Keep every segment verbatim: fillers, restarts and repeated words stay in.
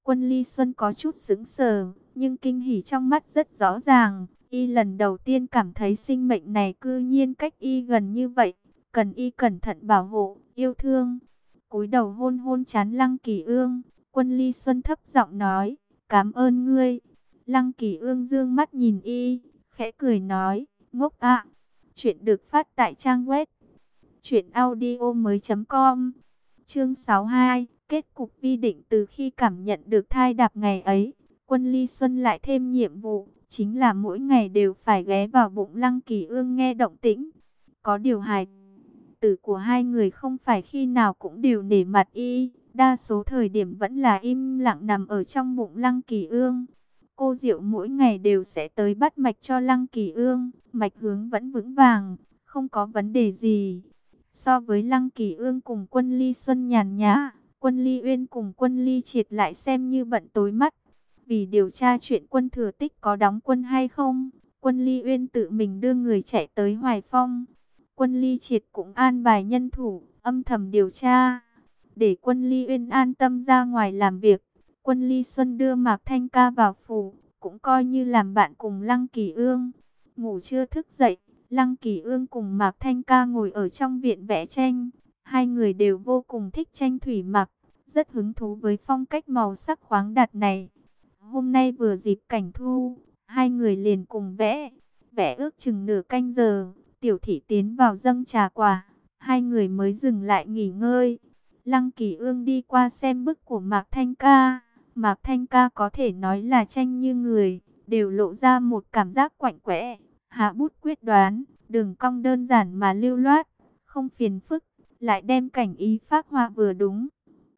Quân Ly Xuân có chút sững sờ, nhưng kinh hỉ trong mắt rất rõ ràng. Y lần đầu tiên cảm thấy sinh mệnh này cư nhiên cách y gần như vậy, cần y cẩn thận bảo hộ, yêu thương. Cúi đầu hôn hôn trán Lăng Kỳ Ương, Quân Ly Xuân thấp giọng nói, cảm ơn ngươi. Lăng Kỳ Ương dương mắt nhìn y, khẽ cười nói, ngốc ạ. Chuyện được phát tại trang web truyện audio mới chấm com. Chương sáu mươi hai, kết cục vi định. Từ khi cảm nhận được thai đạp ngày ấy, Quân Ly Xuân lại thêm nhiệm vụ, chính là mỗi ngày đều phải ghé vào bụng Lăng Kỳ Ương nghe động tĩnh. Có điều hài tử của hai người không phải khi nào cũng đều nể mặt y, đa số thời điểm vẫn là im lặng nằm ở trong bụng Lăng Kỳ Ương. Cô Diệu mỗi ngày đều sẽ tới bắt mạch cho Lăng Kỳ Ương, mạch hướng vẫn vững vàng, không có vấn đề gì. So với Lăng Kỳ Ương cùng Quân Ly Xuân nhàn nhã, Quân Ly Uyên cùng Quân Ly Triệt lại xem như bận tối mắt. Vì điều tra chuyện Quân Thừa Tích có đóng quân hay không, Quân Ly Uyên tự mình đưa người chạy tới Hoài Phong. Quân Ly Triệt cũng an bài nhân thủ, âm thầm điều tra. Để Quân Ly Uyên an tâm ra ngoài làm việc, Quân Ly Xuân đưa Mạc Thanh Ca vào phủ, cũng coi như làm bạn cùng Lăng Kỳ Ương. Ngủ trưa thức dậy, Lăng Kỳ Ương cùng Mạc Thanh Ca ngồi ở trong viện vẽ tranh. Hai người đều vô cùng thích tranh thủy mặc, rất hứng thú với phong cách màu sắc khoáng đạt này. Hôm nay vừa dịp cảnh thu, hai người liền cùng vẽ. Vẽ ước chừng nửa canh giờ, Tiểu Thị tiến vào dâng trà quả, hai người mới dừng lại nghỉ ngơi. Lăng Kỳ Ương đi qua xem bức của Mạc Thanh Ca. Mạc Thanh Ca có thể nói là tranh như người, đều lộ ra một cảm giác quạnh quẽ. Hạ bút quyết đoán, đường cong đơn giản mà lưu loát, không phiền phức, lại đem cảnh ý phác họa vừa đúng.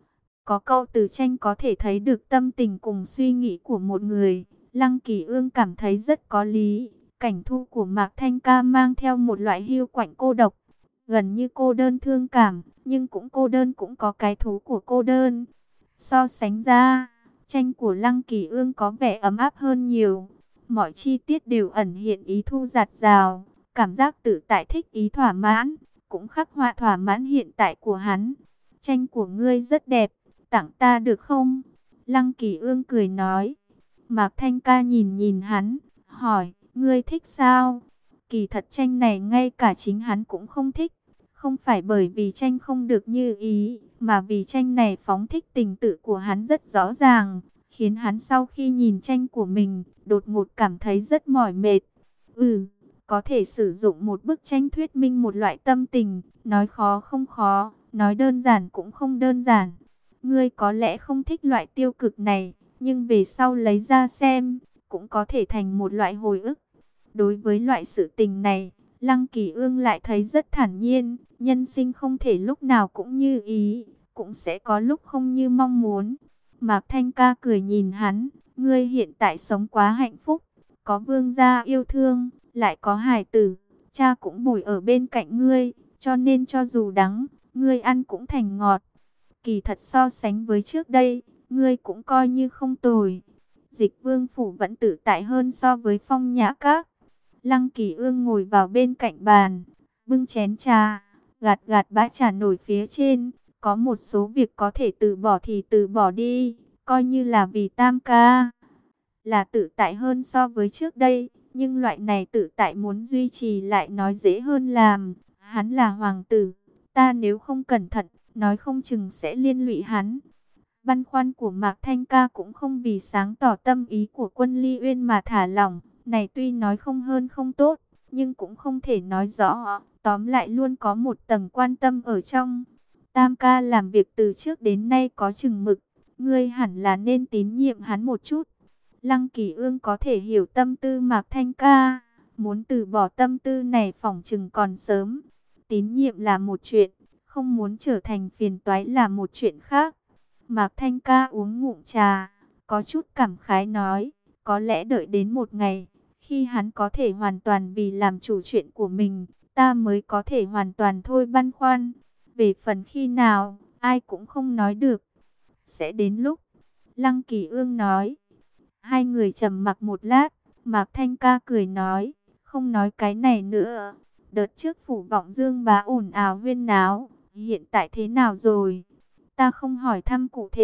Có câu từ tranh có thể thấy được tâm tình cùng suy nghĩ của một người. Lăng Kỳ Ương cảm thấy rất có lý. Cảnh thu của Mạc Thanh Ca mang theo một loại hiu quạnh cô độc, gần như cô đơn thương cảm, nhưng cũng cô đơn cũng có cái thú của cô đơn. So sánh ra, tranh của Lăng Kỳ Ương có vẻ ấm áp hơn nhiều. Mọi chi tiết đều ẩn hiện ý thu dạt dào, cảm giác tự tại thích ý thỏa mãn, cũng khắc họa thỏa mãn hiện tại của hắn. Tranh của ngươi rất đẹp, tặng ta được không? Lăng Kỳ Ương cười nói. Mạc Thanh Ca nhìn nhìn hắn, hỏi, ngươi thích sao? Kỳ thật tranh này ngay cả chính hắn cũng không thích. Không phải bởi vì tranh không được như ý, mà vì tranh này phóng thích tình tự của hắn rất rõ ràng, khiến hắn sau khi nhìn tranh của mình, đột ngột cảm thấy rất mỏi mệt. Ừ, có thể sử dụng một bức tranh thuyết minh một loại tâm tình, nói khó không khó, nói đơn giản cũng không đơn giản. Ngươi có lẽ không thích loại tiêu cực này, nhưng về sau lấy ra xem, cũng có thể thành một loại hồi ức. Đối với loại sự tình này, Lăng Kỳ Ương lại thấy rất thản nhiên, nhân sinh không thể lúc nào cũng như ý, cũng sẽ có lúc không như mong muốn. Mạc Thanh Ca cười nhìn hắn, ngươi hiện tại sống quá hạnh phúc, có vương gia yêu thương, lại có hài tử, cha cũng bồi ở bên cạnh ngươi, cho nên cho dù đắng, ngươi ăn cũng thành ngọt. Kỳ thật so sánh với trước đây, ngươi cũng coi như không tồi. Dịch Vương phủ vẫn tự tại hơn so với Phong Nhã Các. Lăng Kỳ Ương ngồi vào bên cạnh bàn, bưng chén trà, gạt gạt bã trà nổi phía trên. Có một số việc có thể từ bỏ thì từ bỏ đi, coi như là vì Tam ca. Là tự tại hơn so với trước đây, nhưng loại này tự tại muốn duy trì lại nói dễ hơn làm. Hắn là hoàng tử, ta nếu không cẩn thận, nói không chừng sẽ liên lụy hắn. Băn khoăn của Mạc Thanh Ca cũng không vì sáng tỏ tâm ý của Quân Ly Uyên mà thả lỏng. Này tuy nói không hơn không tốt, nhưng cũng không thể nói rõ. Tóm lại luôn có một tầng quan tâm ở trong. Tam ca làm việc từ trước đến nay có chừng mực, ngươi hẳn là nên tín nhiệm hắn một chút. Lăng Kỳ Ương có thể hiểu tâm tư Mạc Thanh Ca, muốn từ bỏ tâm tư này phỏng chừng còn sớm. Tín nhiệm là một chuyện, không muốn trở thành phiền toái là một chuyện khác. Mạc Thanh Ca uống ngụm trà, có chút cảm khái nói, có lẽ đợi đến một ngày, khi hắn có thể hoàn toàn vì làm chủ chuyện của mình, ta mới có thể hoàn toàn thôi băn khoăn. Về phần khi nào, ai cũng không nói được. Sẽ đến lúc. Lăng Kỳ Ương nói. Hai người trầm mặc một lát. Mạc Thanh Ca cười nói. Không nói cái này nữa. Đợt trước phủ vọng Dương bá ồn ào huyên náo. Hiện tại thế nào rồi? Ta không hỏi thăm cụ thể.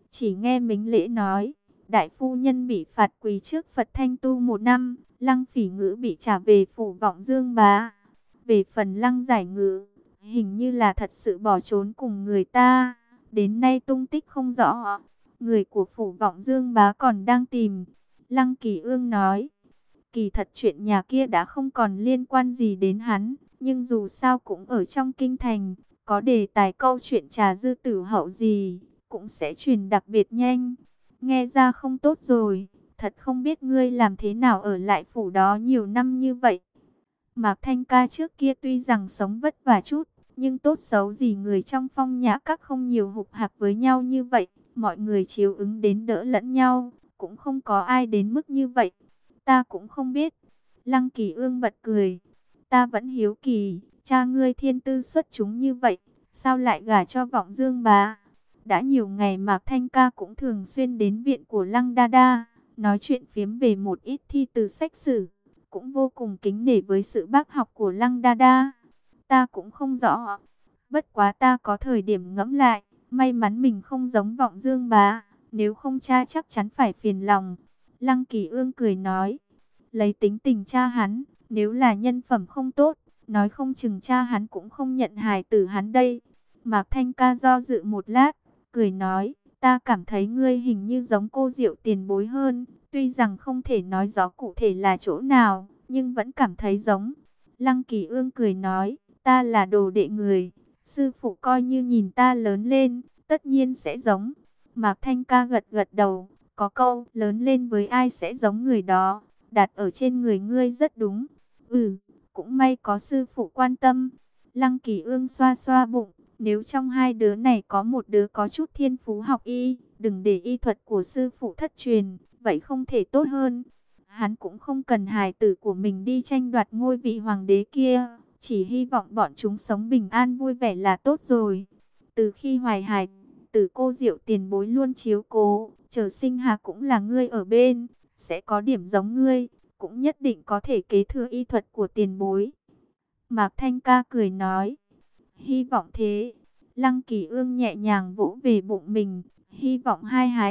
Chỉ nghe Mính Lễ nói, đại phu nhân bị phạt quỳ trước Phật Thanh Tu một năm, Lăng Phỉ Ngữ bị trả về phủ Vọng Dương Bá. Về phần Lăng Giải Ngữ, hình như là thật sự bỏ trốn cùng người ta, đến nay tung tích không rõ. Người của phủ Vọng Dương Bá còn đang tìm. Lăng Kỳ Ương nói, kỳ thật chuyện nhà kia đã không còn liên quan gì đến hắn, nhưng dù sao cũng ở trong kinh thành, có đề tài câu chuyện trà dư tử hậu gì, cũng sẽ truyền đặc biệt nhanh. Nghe ra không tốt rồi, thật không biết ngươi làm thế nào ở lại phủ đó nhiều năm như vậy. Mạc Thanh Ca trước kia tuy rằng sống vất vả chút, nhưng tốt xấu gì người trong Phong Nhã Các không nhiều hục hạc với nhau như vậy, mọi người chiếu ứng đến đỡ lẫn nhau, cũng không có ai đến mức như vậy. Ta cũng không biết. Lăng Kỳ Ương bật cười. Ta vẫn hiếu kỳ, cha ngươi thiên tư xuất chúng như vậy, sao lại gả cho Vọng Dương Bá? Đã nhiều ngày Mạc Thanh Ca cũng thường xuyên đến viện của Lăng Đa Đa, nói chuyện phiếm về một ít thi từ sách sử, cũng vô cùng kính nể với sự bác học của Lăng Đa Đa. Ta cũng không rõ, bất quá ta có thời điểm ngẫm lại, may mắn mình không giống Vọng Dương Bá, nếu không cha chắc chắn phải phiền lòng. Lăng Kỳ Ương cười nói, lấy tính tình cha hắn, nếu là nhân phẩm không tốt, nói không chừng cha hắn cũng không nhận hài tử hắn đây. Mạc Thanh Ca do dự một lát, cười nói, ta cảm thấy ngươi hình như giống cô Diệu tiền bối hơn, tuy rằng không thể nói rõ cụ thể là chỗ nào, nhưng vẫn cảm thấy giống. Lăng Kỳ Ương cười nói, ta là đồ đệ người, sư phụ coi như nhìn ta lớn lên, tất nhiên sẽ giống. Mạc Thanh Ca gật gật đầu, có câu lớn lên với ai sẽ giống người đó, đặt ở trên người ngươi rất đúng. Ừ, cũng may có sư phụ quan tâm. Lăng Kỳ Ương xoa xoa bụng, nếu trong hai đứa này có một đứa có chút thiên phú học y, đừng để y thuật của sư phụ thất truyền, vậy không thể tốt hơn. Hắn cũng không cần hài tử của mình đi tranh đoạt ngôi vị hoàng đế kia, chỉ hy vọng bọn chúng sống bình an vui vẻ là tốt rồi. Từ khi hoài hài tử cô Diệu tiền bối luôn chiếu cố, chờ sinh hạ cũng là ngươi ở bên, sẽ có điểm giống ngươi, cũng nhất định có thể kế thừa y thuật của tiền bối. Mạc Thanh Ca cười nói, hy vọng thế. Lăng Kỳ Ương nhẹ nhàng vỗ về bụng mình, hy vọng hai hài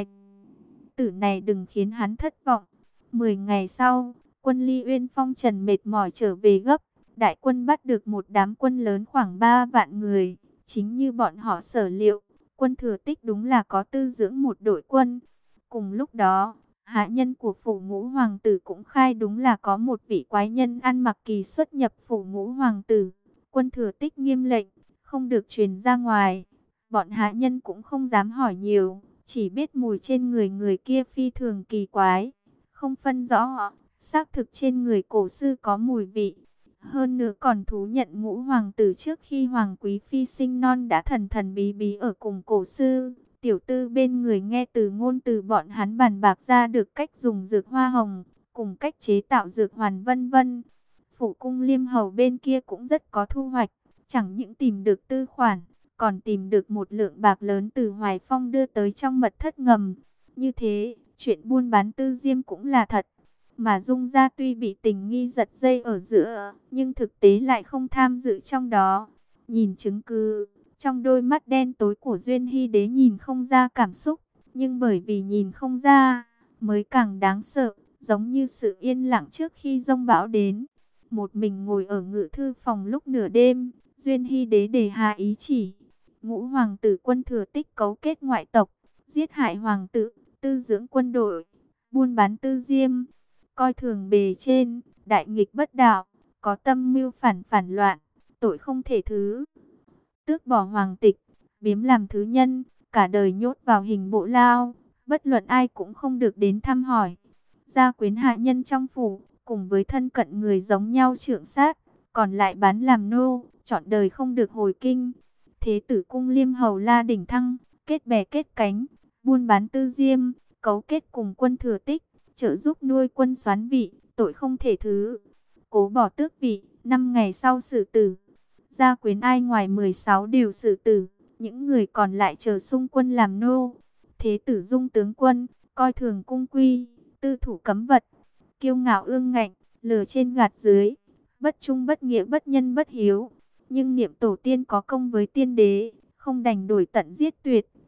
tử này đừng khiến hắn thất vọng. Mười ngày sau, quân Ly Uyên Phong trần mệt mỏi trở về gấp, đại quân bắt được một đám quân lớn khoảng ba vạn người, chính như bọn họ sở liệu, quân Thừa Tích đúng là có tư dưỡng một đội quân. Cùng lúc đó, hạ nhân của phủ Ngũ hoàng tử cũng khai đúng là có một vị quái nhân ăn mặc kỳ xuất nhập phủ Ngũ hoàng tử. Quân Thừa Tích nghiêm lệnh, không được truyền ra ngoài. Bọn hạ nhân cũng không dám hỏi nhiều, chỉ biết mùi trên người người kia phi thường kỳ quái, không phân rõ, xác thực trên người cổ sư có mùi vị. Hơn nữa còn thú nhận Ngũ hoàng tử trước khi hoàng quý phi sinh non đã thần thần bí bí ở cùng cổ sư. Tiểu tư bên người nghe từ ngôn từ bọn hắn bàn bạc ra được cách dùng dược hoa hồng, cùng cách chế tạo dược hoàn vân vân. Phủ cung Liêm Hầu bên kia cũng rất có thu hoạch, chẳng những tìm được tư khoản, còn tìm được một lượng bạc lớn từ Hoài Phong đưa tới trong mật thất ngầm. Như thế, chuyện buôn bán tư diêm cũng là thật. Mà Dung Gia tuy bị tình nghi giật dây ở giữa, nhưng thực tế lại không tham dự trong đó. Nhìn chứng cứ, trong đôi mắt đen tối của Duyên Hy Đế nhìn không ra cảm xúc, nhưng bởi vì nhìn không ra, mới càng đáng sợ, giống như sự yên lặng trước khi giông bão đến. Một mình ngồi ở ngự thư phòng lúc nửa đêm, Duyên Hy Đế đề hạ ý chỉ. Ngũ hoàng tử Quân Thừa Tích cấu kết ngoại tộc, giết hại hoàng tử, tư dưỡng quân đội, buôn bán tư diêm, coi thường bề trên, đại nghịch bất đạo, có tâm mưu phản phản loạn, tội không thể thứ. Tước bỏ hoàng tịch, biếm làm thứ nhân, cả đời nhốt vào hình bộ lao, bất luận ai cũng không được đến thăm hỏi. Gia quyến hạ nhân trong phủ, cùng với thân cận người giống nhau trượng sát, còn lại bán làm nô, trọn đời không được hồi kinh. Thế tử cung Liêm Hầu La Đỉnh Thăng, kết bè kết cánh, buôn bán tư diêm, cấu kết cùng Quân Thừa Tích, trợ giúp nuôi quân soán vị, tội không thể thứ. Cố bỏ tước vị, năm ngày sau xử tử. Gia quyến ai ngoài mười sáu đều xử tử, những người còn lại chờ xung quân làm nô. Thế tử Dung tướng quân, coi thường cung quy, tư thủ cấm vật, kiêu ngạo ương ngạnh, lừa trên gạt dưới, bất trung bất nghĩa bất nhân bất hiếu. Nhưng niệm tổ tiên có công với tiên đế, không đành đổi tận giết tuyệt,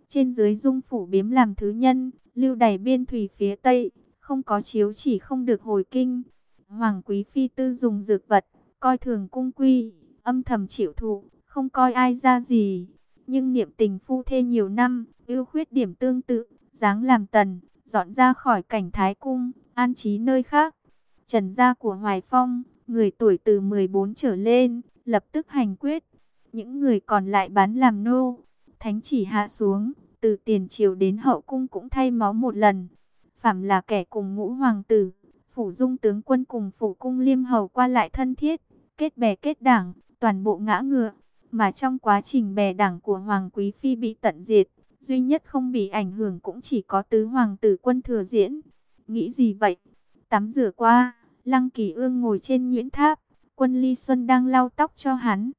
Trên dưới dung phủ biếm làm thứ nhân, lưu đày biên thủy phía Tây, không có chiếu chỉ không được hồi kinh. Hoàng quý phi tư dùng dược vật, coi thường cung quy, âm thầm chịu thụ, không coi ai ra gì. Nhưng niệm tình phu thê nhiều năm, ưu khuyết điểm tương tự, dáng làm tần, dọn ra khỏi cảnh thái cung, an trí nơi khác. Trần gia của Hoài Phong, người tuổi từ mười bốn trở lên, lập tức hành quyết. Những người còn lại bán làm nô. Thánh chỉ hạ xuống, từ tiền triều đến hậu cung cũng thay máu một lần. Phàm là kẻ cùng ngũ hoàng tử, phủ dung tướng quân cùng phủ cung liêm hầu qua lại thân thiết, kết bè kết đảng, toàn bộ ngã ngựa. Mà trong quá trình bè đảng của Hoàng Quý Phi bị tận diệt, duy nhất không bị ảnh hưởng cũng chỉ có tứ hoàng tử Quân Thừa Diễn. Nghĩ gì vậy? Tắm rửa qua, Lăng Kỳ Ương ngồi trên nhuyễn tháp, Quân Ly Xuân đang lau tóc cho hắn.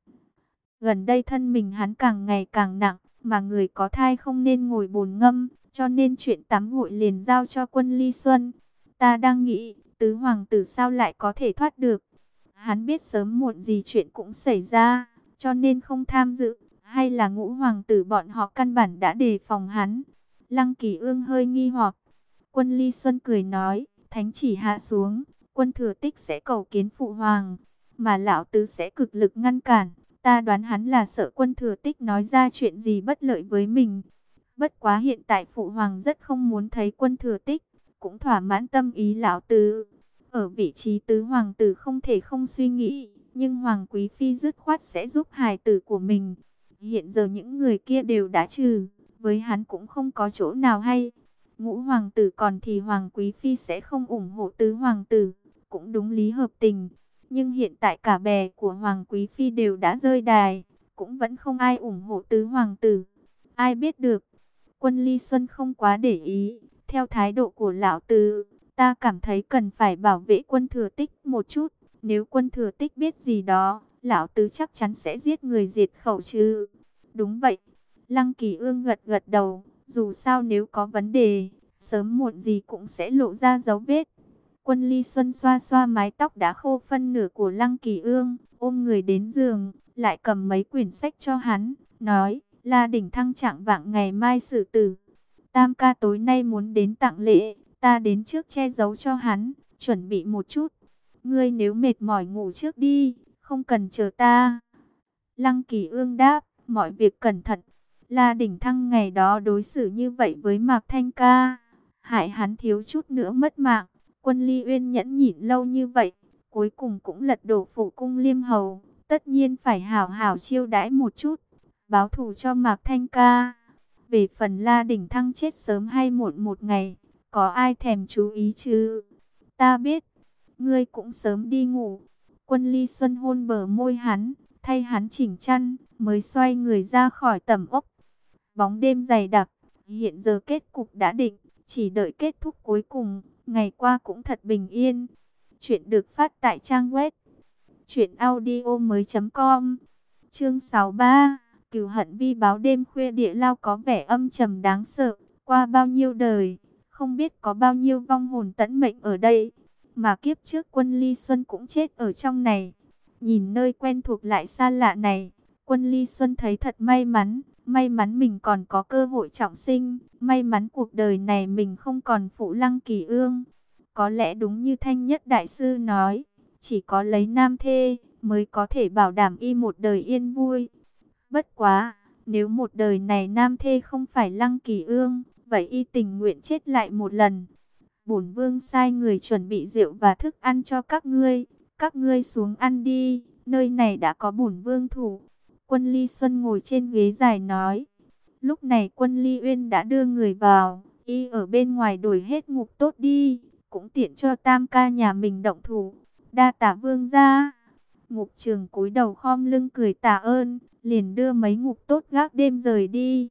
Gần đây thân mình hắn càng ngày càng nặng, mà người có thai không nên ngồi bồn ngâm, cho nên chuyện tắm gội liền giao cho Quân Ly Xuân. Ta đang nghĩ, tứ hoàng tử sao lại có thể thoát được? Hắn biết sớm muộn gì chuyện cũng xảy ra, cho nên không tham dự, hay là ngũ hoàng tử bọn họ căn bản đã đề phòng hắn? Lăng Kỳ Ương hơi nghi hoặc. Quân Ly Xuân cười nói, thánh chỉ hạ xuống, Quân Thừa Tích sẽ cầu kiến phụ hoàng, mà lão tứ sẽ cực lực ngăn cản. Ta đoán hắn là sợ Quân Thừa Tích nói ra chuyện gì bất lợi với mình. Bất quá hiện tại phụ hoàng rất không muốn thấy Quân Thừa Tích, cũng thỏa mãn tâm ý lão tứ. Ở vị trí tứ hoàng tử không thể không suy nghĩ, nhưng Hoàng Quý Phi dứt khoát sẽ giúp hài tử của mình. Hiện giờ những người kia đều đã trừ, với hắn cũng không có chỗ nào hay. Ngũ hoàng tử còn thì Hoàng Quý Phi sẽ không ủng hộ tứ hoàng tử, cũng đúng lý hợp tình. Nhưng hiện tại cả bè của Hoàng Quý Phi đều đã rơi đài, cũng vẫn không ai ủng hộ tứ hoàng tử. Ai biết được, Quân Ly Xuân không quá để ý, theo thái độ của lão tứ, ta cảm thấy cần phải bảo vệ Quân Thừa Tích một chút. Nếu Quân Thừa Tích biết gì đó, lão tứ chắc chắn sẽ giết người diệt khẩu chứ. Đúng vậy, Lăng Kỳ Ương gật gật đầu, dù sao nếu có vấn đề, sớm muộn gì cũng sẽ lộ ra dấu vết. Quân Ly Xuân xoa xoa mái tóc đã khô phân nửa của Lăng Kỳ Ương, ôm người đến giường, lại cầm mấy quyển sách cho hắn, nói, La Đỉnh Thăng trạng vạng ngày mai xử tử. Tam ca tối nay muốn đến tặng lễ, ta đến trước che giấu cho hắn, chuẩn bị một chút. Ngươi nếu mệt mỏi ngủ trước đi, không cần chờ ta. Lăng Kỳ Ương đáp, mọi việc cẩn thận. La Đỉnh Thăng ngày đó đối xử như vậy với Mạc Thanh Ca, hại hắn thiếu chút nữa mất mạng. Quân Ly Uyên nhẫn nhịn lâu như vậy, cuối cùng cũng lật đổ phủ cung liêm hầu, tất nhiên phải hảo hảo chiêu đãi một chút, báo thù cho Mạc Thanh Ca. Về phần La Đỉnh Thăng chết sớm hay muộn một ngày, có ai thèm chú ý chứ? Ta biết, ngươi cũng sớm đi ngủ. Quân Ly Xuân hôn bờ môi hắn, thay hắn chỉnh chăn, mới xoay người ra khỏi tẩm ốc. Bóng đêm dày đặc, hiện giờ kết cục đã định, chỉ đợi kết thúc cuối cùng. Ngày qua cũng thật bình yên. Chuyện được phát tại trang web truyện audio mới chấm com. Chương sáu mươi ba, Cửu hận vi báo. Đêm khuya địa lao có vẻ âm trầm đáng sợ. Qua bao nhiêu đời, không biết có bao nhiêu vong hồn tẫn mệnh ở đây. Mà kiếp trước Quân Ly Xuân cũng chết ở trong này. Nhìn nơi quen thuộc lại xa lạ này, Quân Ly Xuân thấy thật may mắn. May mắn mình còn có cơ hội trọng sinh, may mắn cuộc đời này mình không còn phụ Lăng Kỳ Ương. Có lẽ đúng như Thanh Nhất Đại Sư nói, chỉ có lấy nam thê mới có thể bảo đảm y một đời yên vui. Bất quá, nếu một đời này nam thê không phải Lăng Kỳ Ương, vậy y tình nguyện chết lại một lần. Bổn vương sai người chuẩn bị rượu và thức ăn cho các ngươi, các ngươi xuống ăn đi, nơi này đã có bổn vương thủ. Quân Ly Xuân ngồi trên ghế dài nói. Lúc này Quân Ly Uyên đã đưa người vào, y ở bên ngoài đổi hết ngục tốt đi, cũng tiện cho tam ca nhà mình động thủ. Đa tả vương gia. Ngục trường cúi đầu khom lưng cười tạ ơn, liền đưa mấy ngục tốt gác đêm rời đi.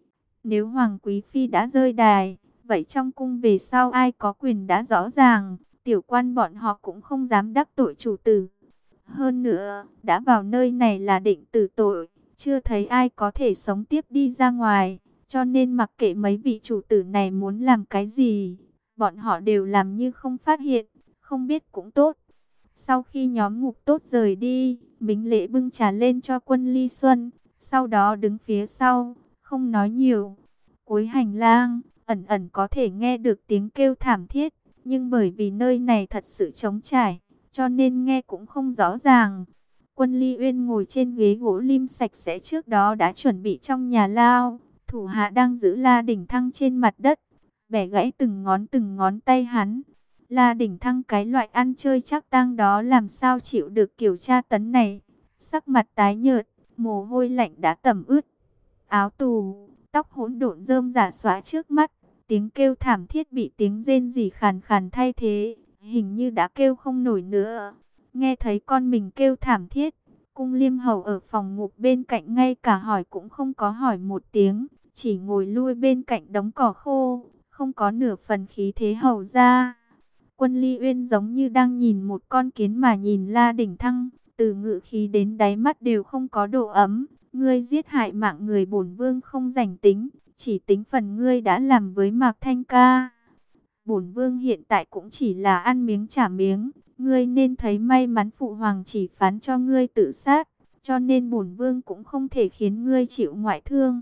Nếu Hoàng Quý Phi đã rơi đài, vậy trong cung về sau ai có quyền đã rõ ràng, tiểu quan bọn họ cũng không dám đắc tội chủ tử. Hơn nữa, đã vào nơi này là định tử tội, chưa thấy ai có thể sống tiếp đi ra ngoài, cho nên mặc kệ mấy vị chủ tử này muốn làm cái gì, bọn họ đều làm như không phát hiện, không biết cũng tốt. Sau khi nhóm ngục tốt rời đi, Mính Lễ bưng trà lên cho Quân Ly Xuân, sau đó đứng phía sau, không nói nhiều. Cuối hành lang, ẩn ẩn có thể nghe được tiếng kêu thảm thiết, nhưng bởi vì nơi này thật sự trống trải, cho nên nghe cũng không rõ ràng. Quân Ly Uyên ngồi trên ghế gỗ lim sạch sẽ trước đó đã chuẩn bị trong nhà lao, thủ hạ đang giữ La Đỉnh Thăng trên mặt đất, bẻ gãy từng ngón từng ngón tay hắn. La Đỉnh Thăng cái loại ăn chơi chắc tang đó làm sao chịu được kiểu tra tấn này, sắc mặt tái nhợt, mồ hôi lạnh đã tẩm ướt áo tù, tóc hỗn độn rơm rả xóa trước mắt, tiếng kêu thảm thiết bị tiếng rên rỉ khàn khàn thay thế, hình như đã kêu không nổi nữa. Nghe thấy con mình kêu thảm thiết, Cung Liêm Hầu ở phòng ngục bên cạnh ngay cả hỏi cũng không có hỏi một tiếng, chỉ ngồi lui bên cạnh đống cỏ khô, không có nửa phần khí thế hầu ra. Quân Ly Uyên giống như đang nhìn một con kiến mà nhìn La Đỉnh Thăng, từ ngự khí đến đáy mắt đều không có độ ấm. Ngươi giết hại mạng người, bổn vương không rảnh tính, chỉ tính phần ngươi đã làm với Mạc Thanh Ca. Bổn vương hiện tại cũng chỉ là ăn miếng trả miếng, ngươi nên thấy may mắn phụ hoàng chỉ phán cho ngươi tự sát, cho nên bổn vương cũng không thể khiến ngươi chịu ngoại thương.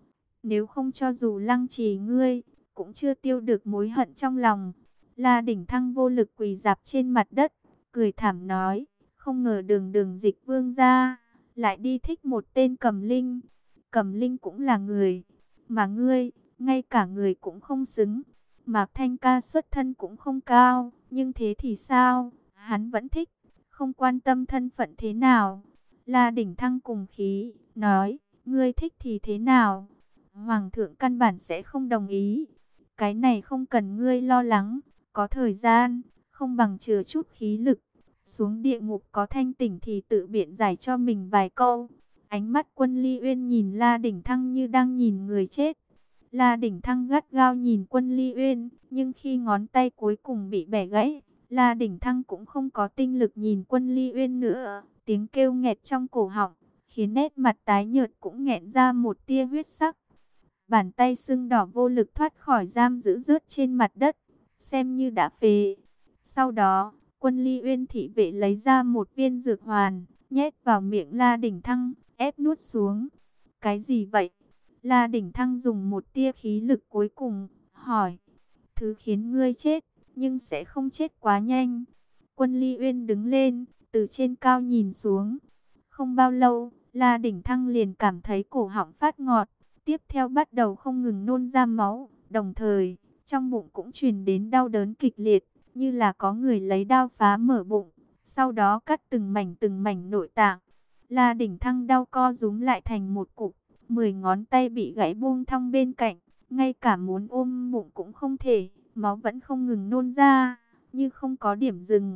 Nếu không cho dù lăng trì ngươi, cũng chưa tiêu được mối hận trong lòng. La Đỉnh Thăng vô lực quỳ dạp trên mặt đất, cười thảm nói, không ngờ đường đường dịch vương gia lại đi thích một tên Cầm Linh. Cầm Linh cũng là người, mà ngươi, ngay cả người cũng không xứng. Mạc Thanh Ca xuất thân cũng không cao, nhưng thế thì sao, hắn vẫn thích, không quan tâm thân phận thế nào. La Đỉnh Thăng cùng khí, nói, ngươi thích thì thế nào, Hoàng thượng căn bản sẽ không đồng ý. Cái này không cần ngươi lo lắng, có thời gian, không bằng chừa chút khí lực. Xuống địa ngục có thanh tỉnh thì tự biện giải cho mình vài câu. Ánh mắt Quân Ly Uyên nhìn La Đỉnh Thăng như đang nhìn người chết. La Đỉnh Thăng gắt gao nhìn Quân Ly Uyên, nhưng khi ngón tay cuối cùng bị bẻ gãy, La Đỉnh Thăng cũng không có tinh lực nhìn Quân Ly Uyên nữa. Tiếng kêu nghẹt trong cổ họng, khiến nét mặt tái nhợt cũng nghẹn ra một tia huyết sắc. Bàn tay sưng đỏ vô lực thoát khỏi giam giữ rớt trên mặt đất, xem như đã phế. Sau đó, Quân Ly Uyên thị vệ lấy ra một viên dược hoàn, nhét vào miệng La Đỉnh Thăng, ép nuốt xuống. Cái gì vậy? La Đỉnh Thăng dùng một tia khí lực cuối cùng, hỏi. Thứ khiến ngươi chết, nhưng sẽ không chết quá nhanh. Quân Ly Uyên đứng lên, từ trên cao nhìn xuống. Không bao lâu, La Đỉnh Thăng liền cảm thấy cổ họng phát ngọt, tiếp theo bắt đầu không ngừng nôn ra máu, đồng thời, trong bụng cũng truyền đến đau đớn kịch liệt, như là có người lấy đao phá mở bụng, sau đó cắt từng mảnh từng mảnh nội tạng. La Đỉnh Thăng đau co rúm lại thành một cục, mười ngón tay bị gãy buông thong bên cạnh, ngay cả muốn ôm bụng cũng không thể, máu vẫn không ngừng nôn ra, như không có điểm dừng.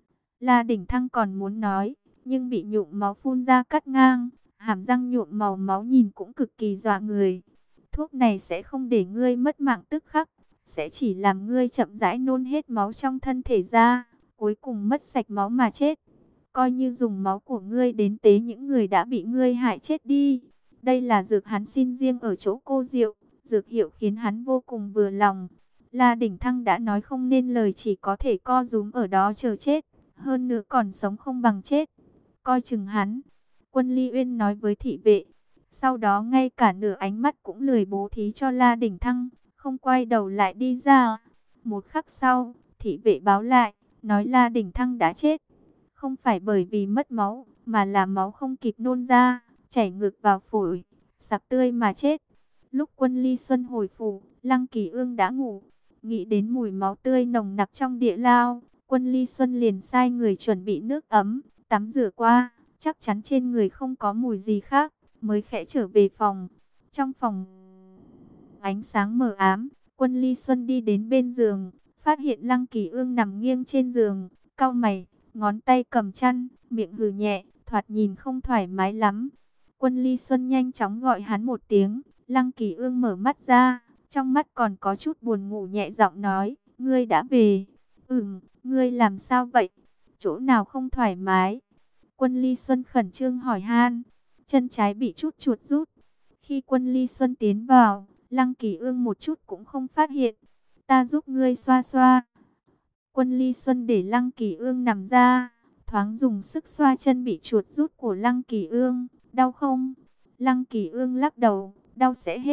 La Đỉnh Thăng còn muốn nói, nhưng bị nhuộm máu phun ra cắt ngang, hàm răng nhuộm màu máu nhìn cũng cực kỳ dọa người. Thuốc này sẽ không để ngươi mất mạng tức khắc, sẽ chỉ làm ngươi chậm rãi nôn hết máu trong thân thể ra, cuối cùng mất sạch máu mà chết. Coi như dùng máu của ngươi đến tế những người đã bị ngươi hại chết đi. Đây là dược hắn xin riêng ở chỗ cô Diệu, dược hiệu khiến hắn vô cùng vừa lòng. La Đỉnh Thăng đã nói không nên lời, chỉ có thể co rúm ở đó chờ chết, hơn nữa còn sống không bằng chết. Coi chừng hắn. Quân Ly Uyên nói với thị vệ. Sau đó ngay cả nửa ánh mắt cũng lười bố thí cho La Đỉnh Thăng, không quay đầu lại đi ra. Một khắc sau, thị vệ báo lại, nói La Đỉnh Thăng đã chết. Không phải bởi vì mất máu, mà là máu không kịp nôn ra, chảy ngược vào phổi, sặc tươi mà chết. Lúc Quân Ly Xuân hồi phủ, Lăng Kỳ Ương đã ngủ. Nghĩ đến mùi máu tươi nồng nặc trong địa lao, Quân Ly Xuân liền sai người chuẩn bị nước ấm, tắm rửa qua, chắc chắn trên người không có mùi gì khác, mới khẽ trở về phòng. Trong phòng ánh sáng mờ ám, Quân Ly Xuân đi đến bên giường, phát hiện Lăng Kỳ Ương nằm nghiêng trên giường, cau mày, ngón tay cầm chăn, miệng hừ nhẹ, thoạt nhìn không thoải mái lắm. Quân Ly Xuân nhanh chóng gọi hắn một tiếng, Lăng Kỳ Ương mở mắt ra, trong mắt còn có chút buồn ngủ, nhẹ giọng nói, ngươi đã về. Ừm, ngươi làm sao vậy? Chỗ nào không thoải mái? Quân Ly Xuân khẩn trương hỏi han, chân trái bị chút chuột rút. Khi Quân Ly Xuân tiến vào, Lăng Kỳ Ương một chút cũng không phát hiện. Ta giúp ngươi xoa xoa. Quân Ly Xuân để Lăng Kỳ Ương nằm ra, thoáng dùng sức xoa chân bị chuột rút của Lăng Kỳ Ương. Đau không? Lăng Kỳ Ương lắc đầu, đau sẽ hết.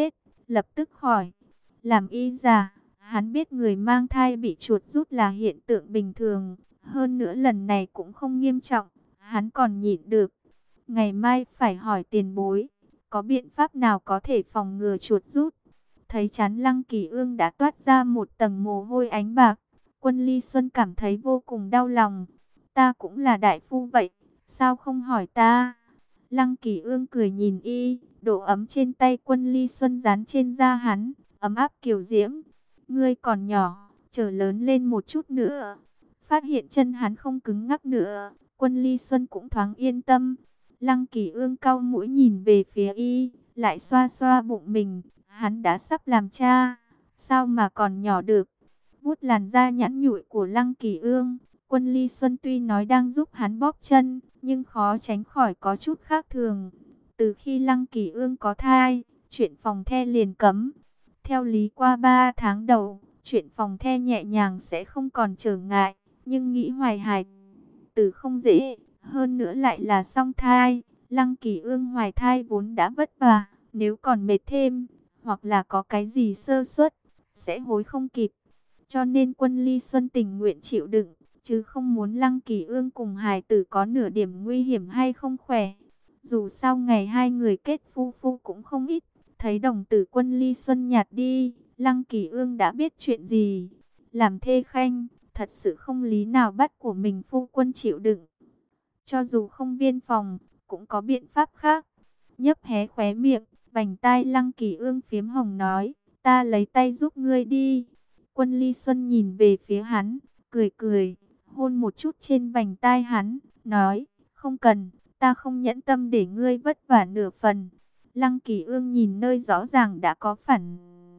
lập tức khỏi. Làm y giả, hắn biết người mang thai bị chuột rút là hiện tượng bình thường, hơn nữa lần này cũng không nghiêm trọng, hắn còn nhịn được. Ngày mai phải hỏi tiền bối, có biện pháp nào có thể phòng ngừa chuột rút. Thấy chán Lăng Kỳ Ương đã toát ra một tầng mồ hôi ánh bạc, Quân Ly Xuân cảm thấy vô cùng đau lòng. Ta cũng là đại phu vậy, sao không hỏi ta? Lăng Kỳ Ương cười nhìn y, độ ấm trên tay Quân Ly Xuân dán trên da hắn, ấm áp kiều diễm. Ngươi còn nhỏ, chờ lớn lên một chút nữa. Phát hiện chân hắn không cứng ngắc nữa, Quân Ly Xuân cũng thoáng yên tâm. Lăng Kỳ Ương cau mũi nhìn về phía y, lại xoa xoa bụng mình. Hắn đã sắp làm cha, sao mà còn nhỏ được? Vuốt làn da nhẵn nhụi của Lăng Kỳ Ương, Quân Ly Xuân tuy nói đang giúp hắn bóp chân, nhưng khó tránh khỏi có chút khác thường. Từ khi Lăng Kỳ Ương có thai, chuyện phòng the liền cấm. Theo lý qua ba tháng đầu, chuyện phòng the nhẹ nhàng sẽ không còn trở ngại, nhưng nghĩ hoài hài tử không dễ, hơn nữa lại là song thai. Lăng Kỳ Ương hoài thai vốn đã vất vả, nếu còn mệt thêm, hoặc là có cái gì sơ suất, sẽ hối không kịp. Cho nên Quân Ly Xuân tình nguyện chịu đựng, chứ không muốn Lăng Kỳ Ương cùng hài tử có nửa điểm nguy hiểm hay không khỏe. Dù sao ngày hai người kết phu phu cũng không ít, thấy đồng tử Quân Ly Xuân nhạt đi, Lăng Kỳ Ương đã biết chuyện gì. Làm thê khanh, thật sự không lý nào bắt của mình phu quân chịu đựng. Cho dù không viên phòng, cũng có biện pháp khác. Nhấp hé khóe miệng, vành tai Lăng Kỳ Ương phiếm hồng nói, ta lấy tay giúp ngươi đi. Quân Ly Xuân nhìn về phía hắn, cười cười, hôn một chút trên vành tai hắn, nói, không cần, ta không nhẫn tâm để ngươi vất vả nửa phần. Lăng Kỳ Ương nhìn nơi rõ ràng đã có phản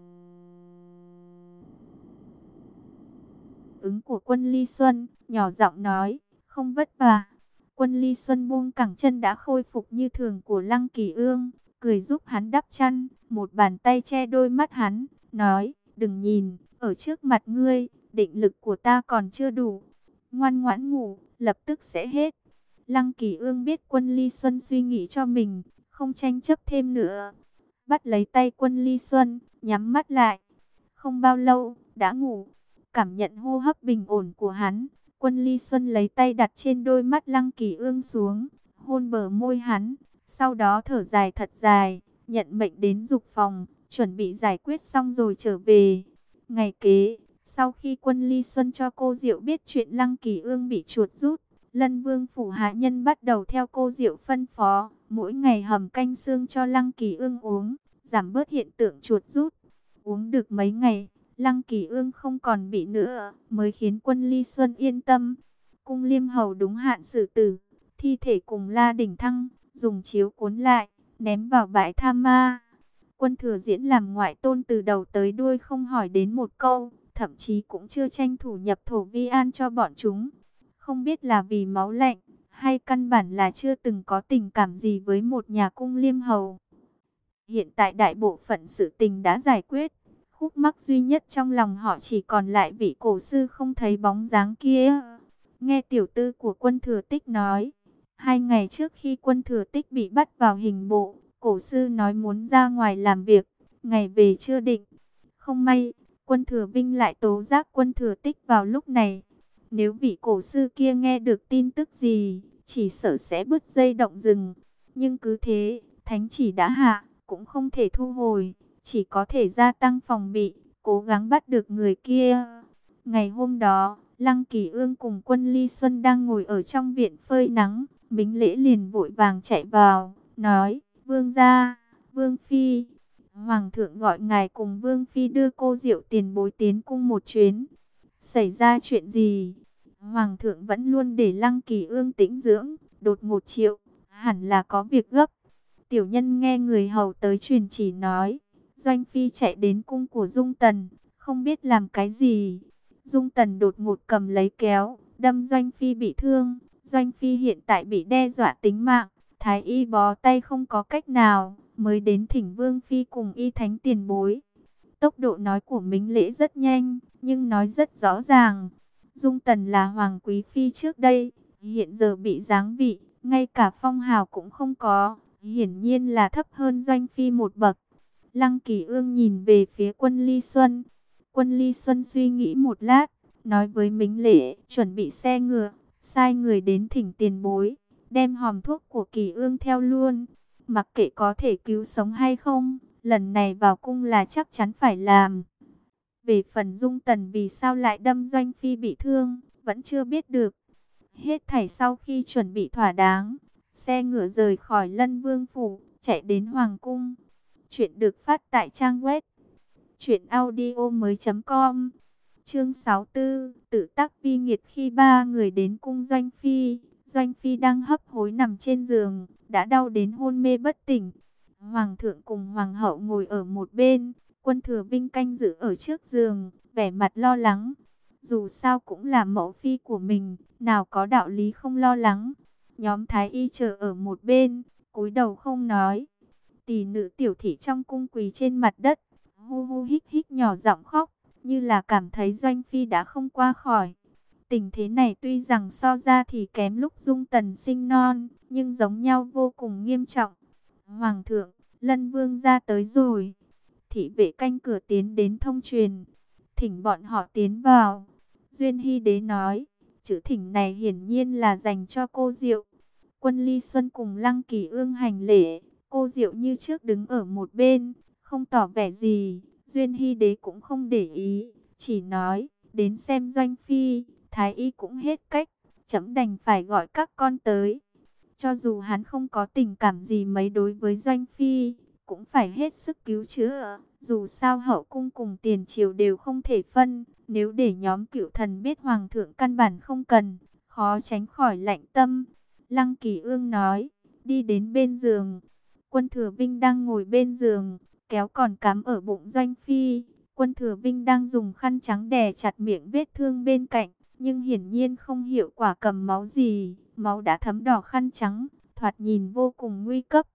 ứng của Quân Ly Xuân, nhỏ giọng nói, không vất vả. Quân Ly Xuân buông cẳng chân đã khôi phục như thường của Lăng Kỳ Ương, cười giúp hắn đắp chăn, một bàn tay che đôi mắt hắn, nói, đừng nhìn, ở trước mặt ngươi, định lực của ta còn chưa đủ. Ngoan ngoãn ngủ, lập tức sẽ hết. Lăng Kỳ Ương biết Quân Ly Xuân suy nghĩ cho mình, không tranh chấp thêm nữa. Bắt lấy tay Quân Ly Xuân, nhắm mắt lại. Không bao lâu, đã ngủ. Cảm nhận hô hấp bình ổn của hắn, Quân Ly Xuân lấy tay đặt trên đôi mắt Lăng Kỳ Ương xuống, hôn bờ môi hắn, sau đó thở dài thật dài, nhận mệnh đến dục phòng, chuẩn bị giải quyết xong rồi trở về. Ngày kế, sau khi Quân Ly Xuân cho cô Diệu biết chuyện Lăng Kỳ Ương bị chuột rút, Lân Vương phủ hạ nhân bắt đầu theo cô Diệu phân phó, mỗi ngày hầm canh xương cho Lăng Kỳ Ương uống, giảm bớt hiện tượng chuột rút. Uống được mấy ngày, Lăng Kỳ Ương không còn bị nữa, mới khiến Quân Ly Xuân yên tâm. Cung Liêm Hầu đúng hạn xử tử, thi thể cùng La Đỉnh Thăng, dùng chiếu cuốn lại, ném vào bãi tha ma. Quân Thừa Diễn làm ngoại tôn từ đầu tới đuôi không hỏi đến một câu, thậm chí cũng chưa tranh thủ nhập thổ vi an cho bọn chúng. Không biết là vì máu lạnh, hay căn bản là chưa từng có tình cảm gì với một nhà Cung Liêm Hầu. Hiện tại đại bộ phận sự tình đã giải quyết, khúc mắc duy nhất trong lòng họ chỉ còn lại vị cổ sư không thấy bóng dáng kia. Nghe tiểu tư của Quân Thừa Tích nói, hai ngày trước khi Quân Thừa Tích bị bắt vào hình bộ, cổ sư nói muốn ra ngoài làm việc, ngày về chưa định. Không may, Quân Thừa Vinh lại tố giác Quân Thừa Tích vào lúc này. Nếu vị cổ sư kia nghe được tin tức gì, chỉ sợ sẽ bứt dây động rừng. Nhưng cứ thế, thánh chỉ đã hạ, cũng không thể thu hồi, chỉ có thể gia tăng phòng bị, cố gắng bắt được người kia. Ngày hôm đó, Lăng Kỳ Ương cùng Quân Ly Xuân đang ngồi ở trong viện phơi nắng, Mính Lễ liền vội vàng chạy vào, nói, Vương gia, Vương Phi, Hoàng thượng gọi ngài cùng Vương Phi đưa cô Diệu tiền bối tiến cung một chuyến. Xảy ra chuyện gì? Hoàng thượng vẫn luôn để Lăng Kỳ Ương tĩnh dưỡng, đột ngột triệu, hẳn là có việc gấp. Tiểu nhân nghe người hầu tới truyền chỉ nói, Doanh Phi chạy đến cung của Dung Tần, không biết làm cái gì. Dung Tần đột ngột cầm lấy kéo, đâm Doanh Phi bị thương. Doanh Phi hiện tại bị đe dọa tính mạng, Thái y bó tay không có cách nào, mới đến thỉnh Vương Phi cùng y thánh tiền bối. Tốc độ nói của Mính Lễ rất nhanh, nhưng nói rất rõ ràng. Dung Tần là Hoàng Quý Phi trước đây, hiện giờ bị giáng vị, ngay cả phong hào cũng không có, hiển nhiên là thấp hơn Doanh Phi một bậc. Lăng Kỳ Ương nhìn về phía Quân Ly Xuân. Quân Ly Xuân suy nghĩ một lát, nói với Mính Lễ, chuẩn bị xe ngựa, sai người đến thỉnh tiền bối, đem hòm thuốc của Kỳ Ương theo luôn. Mặc kệ có thể cứu sống hay không, lần này vào cung là chắc chắn phải làm. Về phần Dung Tần vì sao lại đâm Doanh Phi bị thương, vẫn chưa biết được. Hết thảy sau khi chuẩn bị thỏa đáng, xe ngựa rời khỏi Lân Vương phủ, chạy đến Hoàng cung. Chuyện được phát tại trang web truyện audio mới.com. Chương sáu mươi tư, tự tác vi nghiệt. Khi ba người đến cung Doanh Phi, Doanh Phi đang hấp hối nằm trên giường, đã đau đến hôn mê bất tỉnh. Hoàng thượng cùng hoàng hậu ngồi ở một bên, Quân Thừa Vinh canh giữ ở trước giường, vẻ mặt lo lắng. Dù sao cũng là mẫu phi của mình, nào có đạo lý không lo lắng. Nhóm thái y chờ ở một bên, cúi đầu không nói. Tỷ nữ tiểu thị trong cung quỳ trên mặt đất, hu hu hích hích nhỏ giọng khóc, như là cảm thấy Doanh Phi đã không qua khỏi. Tình thế này tuy rằng so ra thì kém lúc Dung Tần sinh non, nhưng giống nhau vô cùng nghiêm trọng. Hoàng thượng, Lân Vương ra tới rồi. Thị vệ canh cửa tiến đến thông truyền, thỉnh bọn họ tiến vào. Duyên Hy Đế nói, chữ thỉnh này hiển nhiên là dành cho cô Diệu. Quân Ly Xuân cùng Lăng Kỳ Ương hành lễ, cô Diệu như trước đứng ở một bên, không tỏ vẻ gì. Duyên Hy Đế cũng không để ý, chỉ nói, đến xem Doanh Phi, thái y cũng hết cách, chấm đành phải gọi các con tới. Cho dù hắn không có tình cảm gì mấy đối với Doanh Phi, cũng phải hết sức cứu chữa. Dù sao hậu cung cùng tiền triều đều không thể phân, nếu để nhóm cựu thần biết hoàng thượng căn bản không cần, khó tránh khỏi lạnh tâm. Lăng Kỳ Ương nói, đi đến bên giường. Quân Thừa Vinh đang ngồi bên giường, kéo còn cắm ở bụng Doanh Phi. Quân Thừa Vinh đang dùng khăn trắng đè chặt miệng vết thương bên cạnh, nhưng hiển nhiên không hiệu quả cầm máu gì. Máu đã thấm đỏ khăn trắng, thoạt nhìn vô cùng nguy cấp.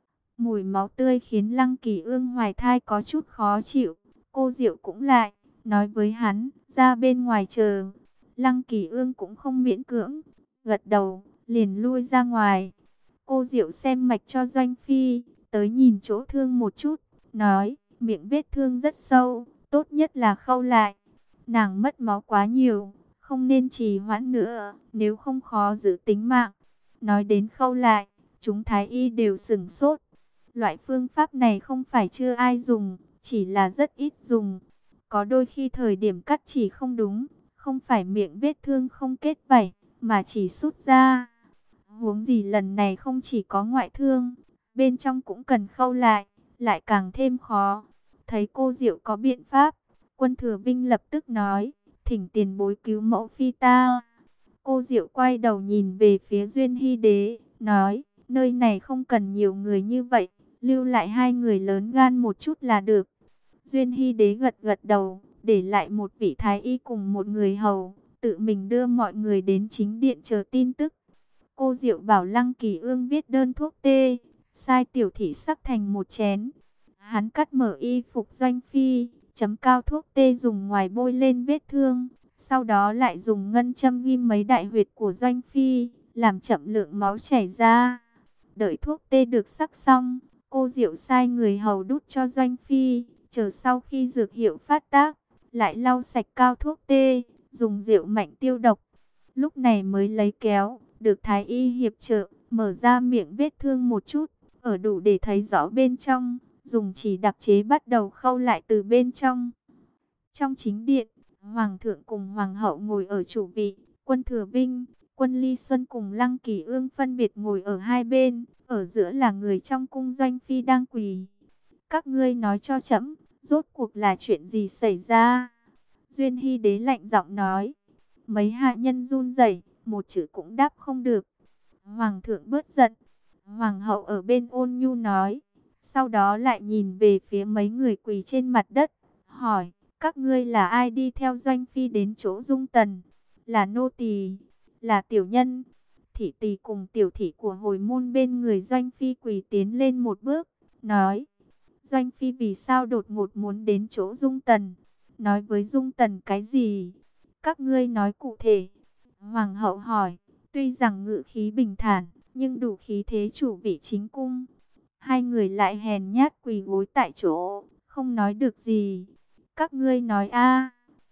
Mùi máu tươi khiến Lăng Kỳ Ương hoài thai có chút khó chịu. Cô Diệu cũng lại, nói với hắn, ra bên ngoài chờ. Lăng Kỳ Ương cũng không miễn cưỡng, gật đầu, liền lui ra ngoài. Cô Diệu xem mạch cho Doanh Phi, tới nhìn chỗ thương một chút, nói, miệng vết thương rất sâu, tốt nhất là khâu lại. Nàng mất máu quá nhiều, không nên trì hoãn nữa, nếu không khó giữ tính mạng. Nói đến khâu lại, chúng thái y đều sửng sốt. Loại phương pháp này không phải chưa ai dùng, chỉ là rất ít dùng. Có đôi khi thời điểm cắt chỉ không đúng, không phải miệng vết thương không kết vảy, mà chỉ sút ra. Huống gì lần này không chỉ có ngoại thương, bên trong cũng cần khâu lại, lại càng thêm khó. Thấy cô Diệu có biện pháp, Quân Thừa Vinh lập tức nói, thỉnh tiền bối cứu mẫu phi ta. Cô Diệu quay đầu nhìn về phía Duyên Hy Đế, nói, nơi này không cần nhiều người như vậy, lưu lại hai người lớn gan một chút là được. Duyên Hy Đế gật gật đầu, để lại một vị thái y cùng một người hầu, tự mình đưa mọi người đến chính điện chờ tin tức. Cô Diệu bảo Lăng Kỳ Ương viết đơn thuốc tê, sai tiểu thị sắc thành một chén. Hắn cắt mở y phục Doanh Phi, chấm cao thuốc tê dùng ngoài bôi lên vết thương, sau đó lại dùng ngân châm ghim mấy đại huyệt của Doanh Phi, làm chậm lượng máu chảy ra. Đợi thuốc tê được sắc xong, cô Diệu sai người hầu đút cho Doanh Phi, chờ sau khi dược hiệu phát tác, lại lau sạch cao thuốc tê, dùng rượu mạnh tiêu độc. Lúc này mới lấy kéo, được thái y hiệp trợ, mở ra miệng vết thương một chút, ở đủ để thấy rõ bên trong, dùng chỉ đặc chế bắt đầu khâu lại từ bên trong. Trong chính điện, Hoàng thượng cùng Hoàng hậu ngồi ở chủ vị, Quân Thừa Vinh, Quân Ly Xuân cùng Lăng Kỳ Ương phân biệt ngồi ở hai bên, ở giữa là người trong cung Doanh Phi đang quỳ. Các ngươi nói cho trẫm, rốt cuộc là chuyện gì xảy ra? Duyên Hy Đế lạnh giọng nói. Mấy hạ nhân run rẩy, một chữ cũng đáp không được. Hoàng thượng bớt giận. Hoàng hậu ở bên ôn nhu nói. Sau đó lại nhìn về phía mấy người quỳ trên mặt đất, hỏi, các ngươi là ai đi theo Doanh Phi đến chỗ Dung Tần? Là nô tỳ, là tiểu nhân. Thị tỳ cùng tiểu thị của hồi môn bên người Doanh Phi quỳ tiến lên một bước, nói, Doanh Phi vì sao đột ngột muốn đến chỗ Dung Tần? Nói với Dung Tần cái gì? Các ngươi nói cụ thể. Hoàng hậu hỏi, tuy rằng ngự khí bình thản, nhưng đủ khí thế chủ vị chính cung. Hai người lại hèn nhát quỳ gối tại chỗ, không nói được gì. Các ngươi nói a.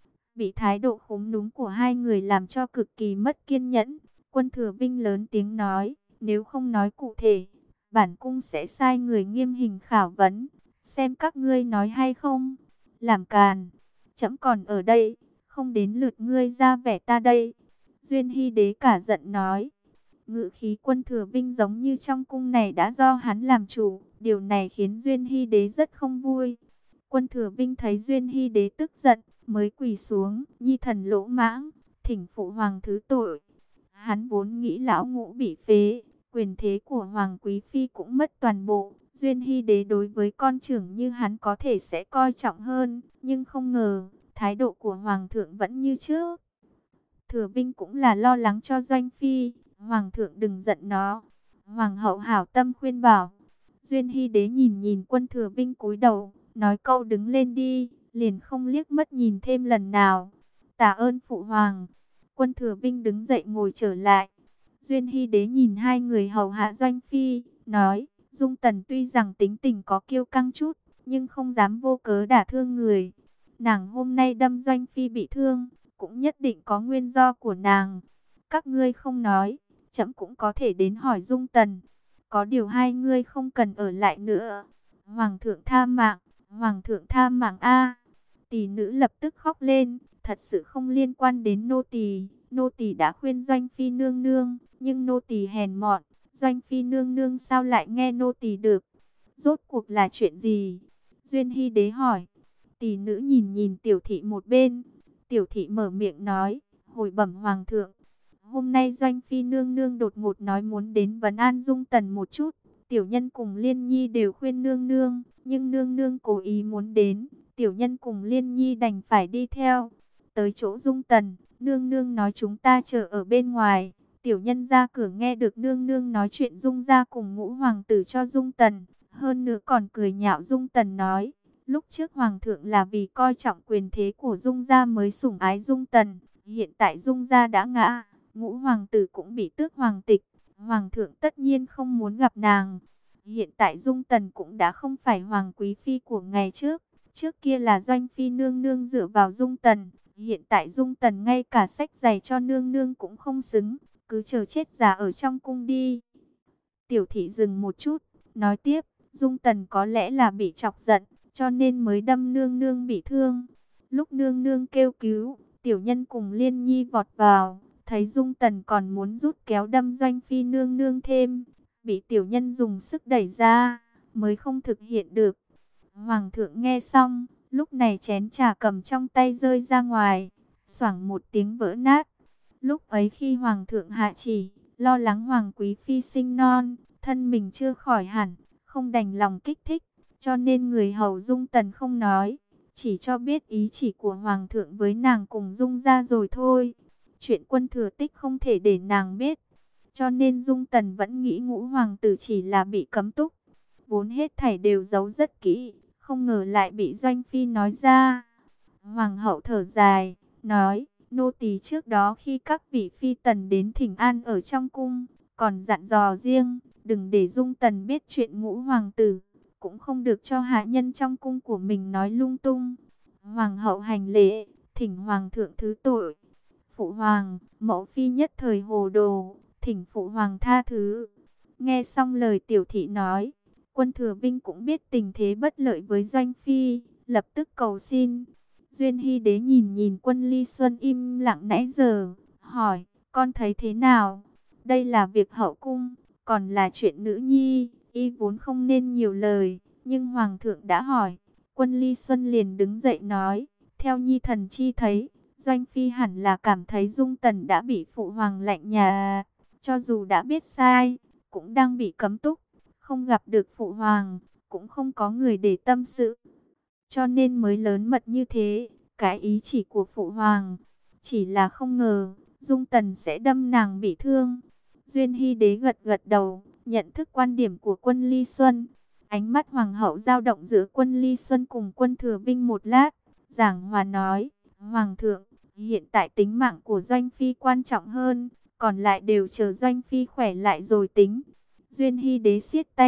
Bị thái độ khúm núm của hai người làm cho cực kỳ mất kiên nhẫn. Quân Thừa Vinh lớn tiếng nói, nếu không nói cụ thể, bản cung sẽ sai người nghiêm hình khảo vấn, xem các ngươi nói hay không. Làm càn, trẫm còn ở đây, không đến lượt ngươi ra vẻ ta đây. Duyên Hy Đế cả giận nói. Ngự khí Quân Thừa Vinh giống như trong cung này đã do hắn làm chủ, điều này khiến Duyên Hy Đế rất không vui. Quân Thừa Vinh thấy Duyên Hy Đế tức giận, mới quỳ xuống, nhi thần lỗ mãng, thỉnh phụ hoàng thứ tội. Hắn vốn nghĩ lão ngũ bị phế, quyền thế của hoàng quý phi cũng mất toàn bộ. Duyên Hy Đế đối với con trưởng như hắn có thể sẽ coi trọng hơn, nhưng không ngờ, thái độ của hoàng thượng vẫn như trước. Thừa Vinh cũng là lo lắng cho Doanh Phi, hoàng thượng đừng giận nó. Hoàng hậu hảo tâm khuyên bảo. Duyên Hy Đế nhìn nhìn Quân Thừa Vinh cúi đầu, nói câu đứng lên đi, liền không liếc mắt nhìn thêm lần nào. Tạ ơn phụ hoàng. Quân Thừa Vinh đứng dậy ngồi trở lại. Duyên Hy Đế nhìn hai người hầu hạ Doanh Phi, nói, Dung Tần tuy rằng tính tình có kiêu căng chút, nhưng không dám vô cớ đả thương người. Nàng hôm nay đâm Doanh Phi bị thương, cũng nhất định có nguyên do của nàng. Các ngươi không nói, trẫm cũng có thể đến hỏi Dung Tần. Có điều hai ngươi không cần ở lại nữa. Hoàng thượng tha mạng, hoàng thượng tha mạng a. Tỷ nữ lập tức khóc lên, thật sự không liên quan đến nô tỳ. Nô tỳ đã khuyên Doanh Phi nương nương, nhưng nô tỳ hèn mọn. Doanh Phi nương nương sao lại nghe nô tỳ được? Rốt cuộc là chuyện gì? Duyên Hy Đế hỏi. Tỷ nữ nhìn nhìn tiểu thị một bên. Tiểu thị mở miệng nói, hồi bẩm hoàng thượng. Hôm nay Doanh Phi nương nương đột ngột nói muốn đến vấn an Dung Tần một chút. Tiểu nhân cùng Liên Nhi đều khuyên nương nương, nhưng nương nương cố ý muốn đến. Tiểu nhân cùng Liên Nhi đành phải đi theo. Tới chỗ Dung Tần, nương nương nói chúng ta chờ ở bên ngoài. Tiểu nhân ra cửa nghe được nương nương nói chuyện Dung ra cùng ngũ hoàng tử cho Dung Tần. Hơn nữa còn cười nhạo Dung Tần nói, lúc trước hoàng thượng là vì coi trọng quyền thế của Dung gia mới sủng ái Dung Tần. Hiện tại Dung gia đã ngã, ngũ hoàng tử cũng bị tước hoàng tịch. Hoàng thượng tất nhiên không muốn gặp nàng. Hiện tại Dung Tần cũng đã không phải hoàng quý phi của ngày trước. Trước kia là Doanh Phi nương nương dựa vào Dung Tần. Hiện tại Dung Tần ngay cả sách giày cho nương nương cũng không xứng. Cứ chờ chết già ở trong cung đi. Tiểu thị dừng một chút, nói tiếp. Dung Tần có lẽ là bị chọc giận, cho nên mới đâm nương nương bị thương. Lúc nương nương kêu cứu, tiểu nhân cùng Liên Nhi vọt vào. Thấy Dung Tần còn muốn rút kéo đâm Doanh Phi nương nương thêm. Bị tiểu nhân dùng sức đẩy ra, mới không thực hiện được. Hoàng thượng nghe xong, lúc này chén trà cầm trong tay rơi ra ngoài, xoảng một tiếng vỡ nát. Lúc ấy khi Hoàng thượng hạ chỉ, lo lắng Hoàng quý phi sinh non, thân mình chưa khỏi hẳn, không đành lòng kích thích, cho nên người hầu Dung Tần không nói, chỉ cho biết ý chỉ của Hoàng thượng với nàng cùng Dung ra rồi thôi. Chuyện Quân Thừa Tích không thể để nàng biết, cho nên Dung Tần vẫn nghĩ ngũ hoàng tử chỉ là bị cấm túc. Vốn hết thảy đều giấu rất kỹ, không ngờ lại bị Doanh Phi nói ra. Hoàng hậu thở dài, nói, nô tỳ trước đó khi các vị phi tần đến thỉnh an ở trong cung, còn dặn dò riêng, đừng để Dung Tần biết chuyện ngũ hoàng tử, cũng không được cho hạ nhân trong cung của mình nói lung tung. Hoàng hậu hành lễ, thỉnh hoàng thượng thứ tội. Phụ hoàng, mẫu phi nhất thời hồ đồ, thỉnh phụ hoàng tha thứ. Nghe xong lời tiểu thị nói, Quân Thừa Vinh cũng biết tình thế bất lợi với Doanh Phi, lập tức cầu xin. Duyên Hy Đế nhìn nhìn Quân Ly Xuân im lặng nãy giờ, hỏi, con thấy thế nào? Đây là việc hậu cung, còn là chuyện nữ nhi, y vốn không nên nhiều lời, nhưng Hoàng thượng đã hỏi. Quân Ly Xuân liền đứng dậy nói, theo nhi thần chi thấy, Doanh Phi hẳn là cảm thấy Dung Tần đã bị phụ hoàng lạnh nhà, cho dù đã biết sai, cũng đang bị cấm túc, không gặp được phụ hoàng, cũng không có người để tâm sự. Cho nên mới lớn mật như thế, cái ý chỉ của phụ hoàng, chỉ là không ngờ, Dung Tần sẽ đâm nàng bị thương. Duyên Hy Đế gật gật đầu, nhận thức quan điểm của Quân Ly Xuân. Ánh mắt hoàng hậu dao động giữa Quân Ly Xuân cùng Quân Thừa Vinh một lát, giảng hòa nói, Hoàng thượng, hiện tại tính mạng của Doanh Phi quan trọng hơn, còn lại đều chờ Doanh Phi khỏe lại rồi tính. Duyên Hy Đế siết tay,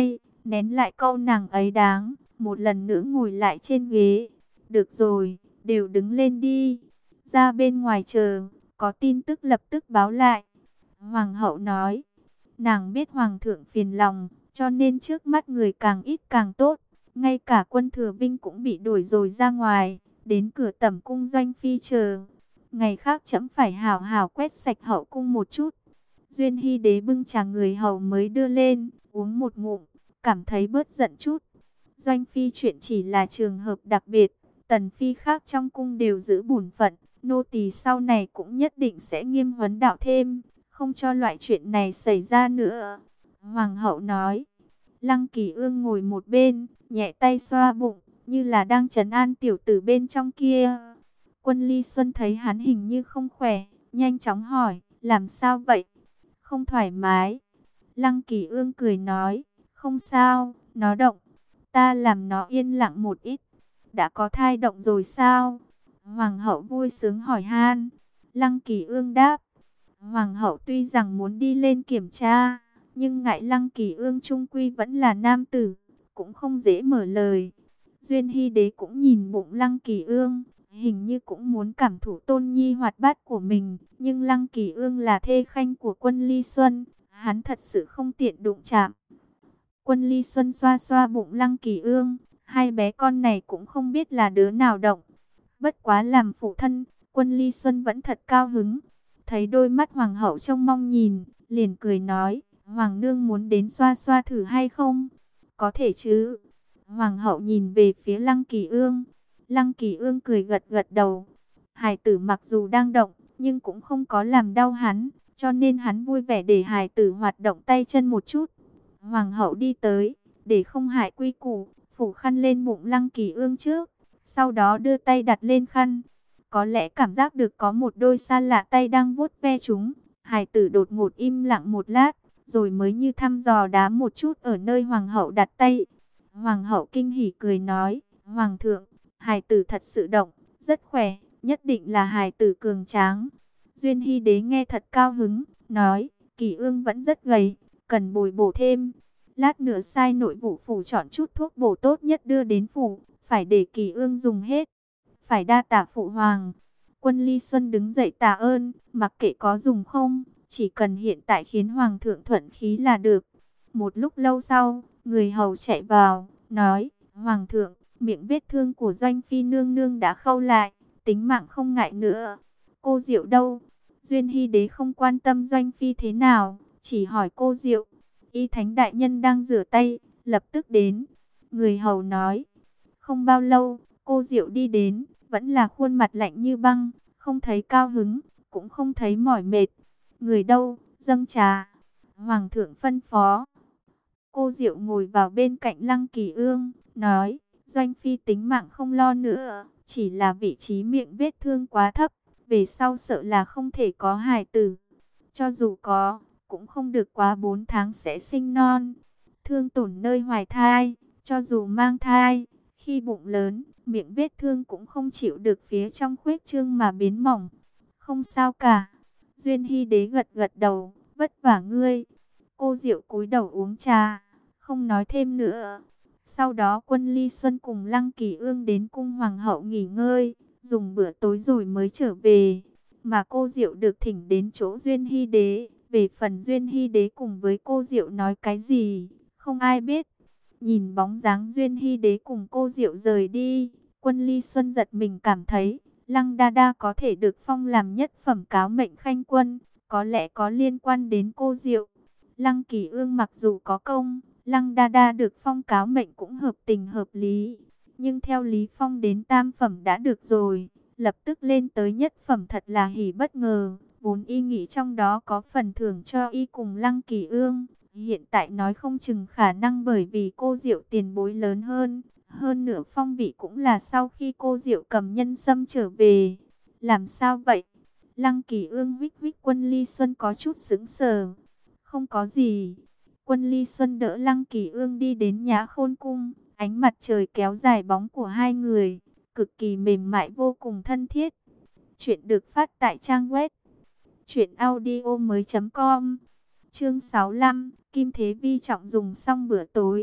nén lại câu nàng ấy đáng, một lần nữa ngồi lại trên ghế. Được rồi, đều đứng lên đi. Ra bên ngoài chờ, có tin tức lập tức báo lại. Hoàng hậu nói, nàng biết hoàng thượng phiền lòng, cho nên trước mắt người càng ít càng tốt. Ngay cả quân thừa binh cũng bị đuổi rồi ra ngoài, đến cửa tẩm cung Doanh Phi chờ. Ngày khác trẫm phải hảo hảo quét sạch hậu cung một chút. Duyên Hy đế bưng trà người hầu mới đưa lên, uống một ngụm, cảm thấy bớt giận chút. Doanh Phi chuyện chỉ là trường hợp đặc biệt, tần phi khác trong cung đều giữ bổn phận, nô tỳ sau này cũng nhất định sẽ nghiêm huấn đạo thêm, không cho loại chuyện này xảy ra nữa. Hoàng hậu nói. Lăng Kỳ Ương ngồi một bên, nhẹ tay xoa bụng, như là đang trấn an tiểu tử bên trong kia. Quân Ly Xuân thấy hắn hình như không khỏe, nhanh chóng hỏi, làm sao vậy? Không thoải mái. Lăng Kỳ Ương cười nói, không sao, nó động. Ta làm nó yên lặng một ít. Đã có thai động rồi sao? Hoàng hậu vui sướng hỏi han. Lăng Kỳ Ương đáp. Hoàng hậu tuy rằng muốn đi lên kiểm tra, nhưng ngại Lăng Kỳ Ương trung quy vẫn là nam tử, cũng không dễ mở lời. Duyên Hy đế cũng nhìn bụng Lăng Kỳ Ương, hình như cũng muốn cảm thụ tôn nhi hoạt bát của mình, nhưng Lăng Kỳ Ương là thê khanh của Quân Ly Xuân, hắn thật sự không tiện đụng chạm. Quân Ly Xuân xoa xoa bụng Lăng Kỳ Ương, hai bé con này cũng không biết là đứa nào động. Bất quá làm phụ thân, Quân Ly Xuân vẫn thật cao hứng. Thấy đôi mắt hoàng hậu trông mong nhìn, liền cười nói, hoàng nương muốn đến xoa xoa thử hay không? Có thể chứ? Hoàng hậu nhìn về phía Lăng Kỳ Ương. Lăng Kỳ Ương cười gật gật đầu. Hài tử mặc dù đang động, nhưng cũng không có làm đau hắn, cho nên hắn vui vẻ để hài tử hoạt động tay chân một chút. Hoàng hậu đi tới, để không hại quy củ, phủ khăn lên bụng Lăng Kỳ Ương trước, sau đó đưa tay đặt lên khăn. Có lẽ cảm giác được có một đôi xa lạ tay đang vuốt ve chúng. Hài tử đột ngột im lặng một lát, rồi mới như thăm dò đá một chút ở nơi hoàng hậu đặt tay. Hoàng hậu kinh hỉ cười nói, hoàng thượng, hài tử thật sự động, rất khỏe, nhất định là hài tử cường tráng. Duyên Hy đế nghe thật cao hứng, nói, Kỳ Ương vẫn rất gầy, cần bồi bổ thêm. Lát nữa sai nội vụ phủ chọn chút thuốc bổ tốt nhất đưa đến phủ, phải để Kỳ Ương dùng hết. Phải đa tạ phụ hoàng. Quân Ly Xuân đứng dậy tạ ơn, mặc kệ có dùng không, chỉ cần hiện tại khiến hoàng thượng thuận khí là được. Một lúc lâu sau, người hầu chạy vào, nói, hoàng thượng, miệng vết thương của Doanh Phi nương nương đã khâu lại, tính mạng không ngại nữa. Cô Diệu đâu? Duyên Hy đế không quan tâm Doanh Phi thế nào, chỉ hỏi cô Diệu. Y Thánh đại nhân đang rửa tay, lập tức đến. Người hầu nói, không bao lâu, cô Diệu đi đến, vẫn là khuôn mặt lạnh như băng, không thấy cao hứng, cũng không thấy mỏi mệt. Người đâu, dâng trà. Hoàng thượng phân phó. Cô Diệu ngồi vào bên cạnh Lăng Kỳ Ương, nói, Doanh Phi tính mạng không lo nữa, chỉ là vị trí miệng vết thương quá thấp, về sau sợ là không thể có hài tử. Cho dù có, cũng không được quá bốn tháng sẽ sinh non. Thương tổn nơi hoài thai, cho dù mang thai, khi bụng lớn, miệng vết thương cũng không chịu được phía trong khuếch trương mà biến mỏng. Không sao cả. Duyên Hy đế gật gật đầu, vất vả ngươi. Cô Diệu cúi đầu uống trà, không nói thêm nữa. Sau đó Quân Ly Xuân cùng Lăng Kỳ Ương đến cung hoàng hậu nghỉ ngơi, dùng bữa tối rồi mới trở về. Mà cô Diệu được thỉnh đến chỗ Duyên Hy đế. Về phần Duyên Hy đế cùng với cô Diệu nói cái gì, không ai biết. Nhìn bóng dáng Duyên Hy đế cùng cô Diệu rời đi, Quân Ly Xuân giật mình cảm thấy, Lăng Đa Đa có thể được phong làm nhất phẩm cáo mệnh khanh quân, có lẽ có liên quan đến cô Diệu. Lăng Kỳ Ương mặc dù có công, Lăng Đa Đa được phong cáo mệnh cũng hợp tình hợp lý, nhưng theo Lý Phong đến tam phẩm đã được rồi, lập tức lên tới nhất phẩm thật là hỉ bất ngờ. Vốn y nghĩ trong đó có phần thưởng cho y cùng Lăng Kỳ Ương, hiện tại nói không chừng khả năng bởi vì cô Diệu tiền bối lớn hơn. Hơn nữa phong vị cũng là sau khi cô Diệu cầm nhân sâm trở về. Làm sao vậy? Lăng Kỳ Ương huých huých Quân Ly Xuân có chút sững sờ. Không có gì. Quân Ly Xuân đỡ Lăng Kỳ Ương đi đến Nhã Khôn Cung. Ánh mặt trời kéo dài bóng của hai người, cực kỳ mềm mại vô cùng thân thiết. Chuyện được phát tại trang web truyện audio mới chấm com. Chương sáu mươi lăm, Kim Thế Vi trọng dùng xong bữa tối.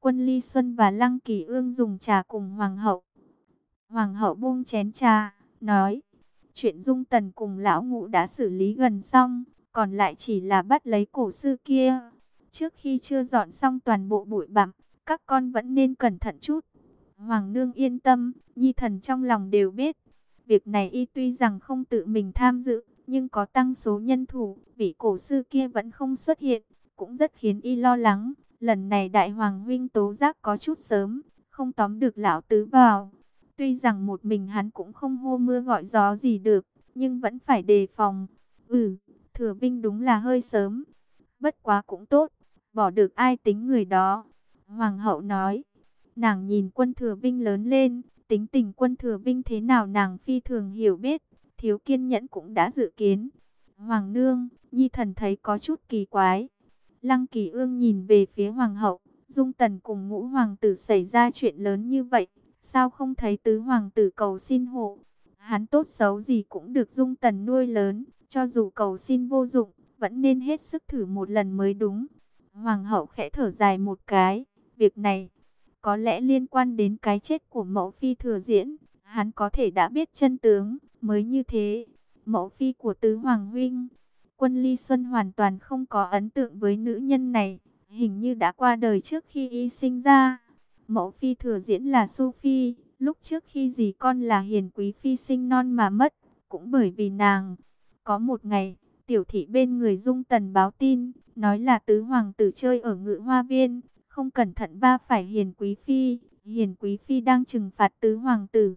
Quân Ly Xuân và Lăng Kỳ Ương dùng trà cùng hoàng hậu. Hoàng hậu buông chén trà, nói: chuyện Dung Tần cùng lão Ngũ đã xử lý gần xong, còn lại chỉ là bắt lấy cổ sư kia. Trước khi chưa dọn xong toàn bộ bụi bặm, các con vẫn nên cẩn thận chút. Hoàng nương yên tâm, nhi thần trong lòng đều biết. Việc này y tuy rằng không tự mình tham dự, nhưng có tăng số nhân thủ, vị cổ sư kia vẫn không xuất hiện, cũng rất khiến y lo lắng. Lần này đại hoàng huynh tố giác có chút sớm, không tóm được lão tứ vào. Tuy rằng một mình hắn cũng không hô mưa gọi gió gì được, nhưng vẫn phải đề phòng. Ừ, Thừa Vinh đúng là hơi sớm. Bất quá cũng tốt, bỏ được ai tính người đó. Hoàng hậu nói, nàng nhìn Quân Thừa Vinh lớn lên, tính tình Quân Thừa Vinh thế nào nàng phi thường hiểu biết, thiếu kiên nhẫn cũng đã dự kiến. Hoàng nương, nhi thần thấy có chút kỳ quái. Lăng Kỳ Ương nhìn về phía hoàng hậu, Dung Tần cùng Ngũ hoàng tử xảy ra chuyện lớn như vậy, sao không thấy tứ hoàng tử cầu xin hộ? Hắn tốt xấu gì cũng được Dung Tần nuôi lớn, cho dù cầu xin vô dụng, vẫn nên hết sức thử một lần mới đúng. Hoàng hậu khẽ thở dài một cái, việc này có lẽ liên quan đến cái chết của mẫu phi Thừa Diễn, hắn có thể đã biết chân tướng, mới như thế. Mẫu phi của tứ hoàng huynh, Quân Ly Xuân hoàn toàn không có ấn tượng với nữ nhân này, hình như đã qua đời trước khi y sinh ra. Mẫu phi Thừa Diễn là Su Phi, lúc trước khi dì con là Hiền Quý Phi sinh non mà mất, cũng bởi vì nàng. Có một ngày, tiểu thị bên người Dung Tần báo tin, nói là tứ hoàng tử chơi ở Ngự Hoa Viên, không cẩn thận va phải Hiền Quý Phi, Hiền Quý Phi đang trừng phạt tứ hoàng tử.